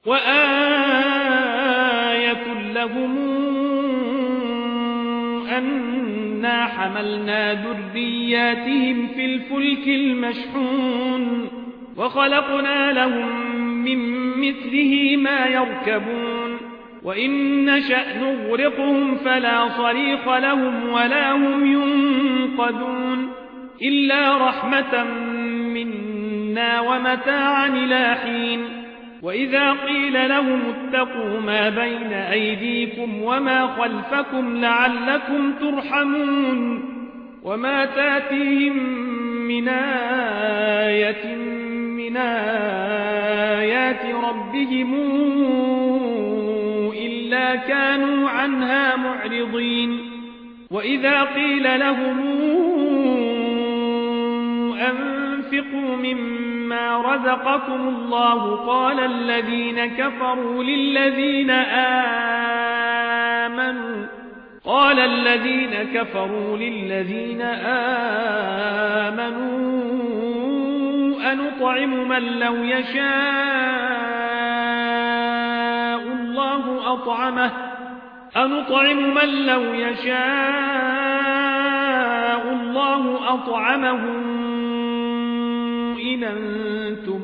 وآية لهم أنا حملنا ذرياتهم في الفلك المشحون وخلقنا لهم من مثله ما يركبون وإن نشأ نغرقهم فلا صريخ لهم ولا هم ينقذون إلا رحمة منا ومتاعا إلى حين وإذا قيل لهم اتقوا ما بين أيديكم وما خلفكم لعلكم ترحمون وما تاتيهم من آية من آيات ربهم إلا كانوا عنها معرضين وإذا قيل لهم أنفقوا مما رزقكم الله قال الذين كفروا للذين آمنوا أنطعم من لو يشاء الله أطعمه إن أنتم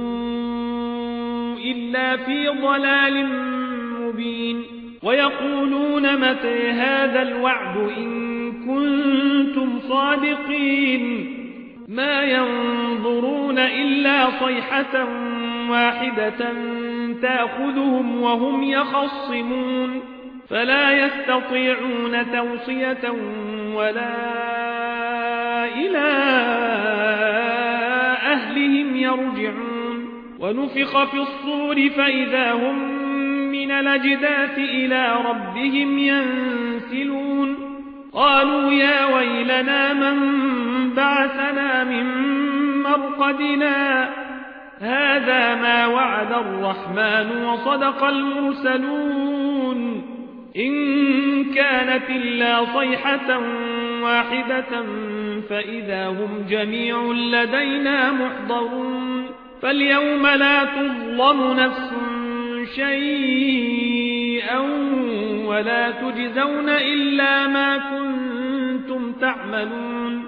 إلا في ضلال مبين ويقولون متى هذا الوعد إن كنتم صادقين ما ينظرون إلا صيحة واحدة تأخذهم وهم يخصمون فلا يستطيعون توصية ولا إلى أهلهم يرجعون ونفخ في الصور فإذا هم من الأجداث إلى ربهم ينسلون قالوا يا ويلنا من بعثنا من مرقدنا هذا ما وعد الرحمن وصدق المرسلون إن كانت إلا صيحة واحدة فإذا هم جميع لدينا محضرون فاليوم لا تظلم نفس شيئا ولا تجزون إلا ما كنتم تعملون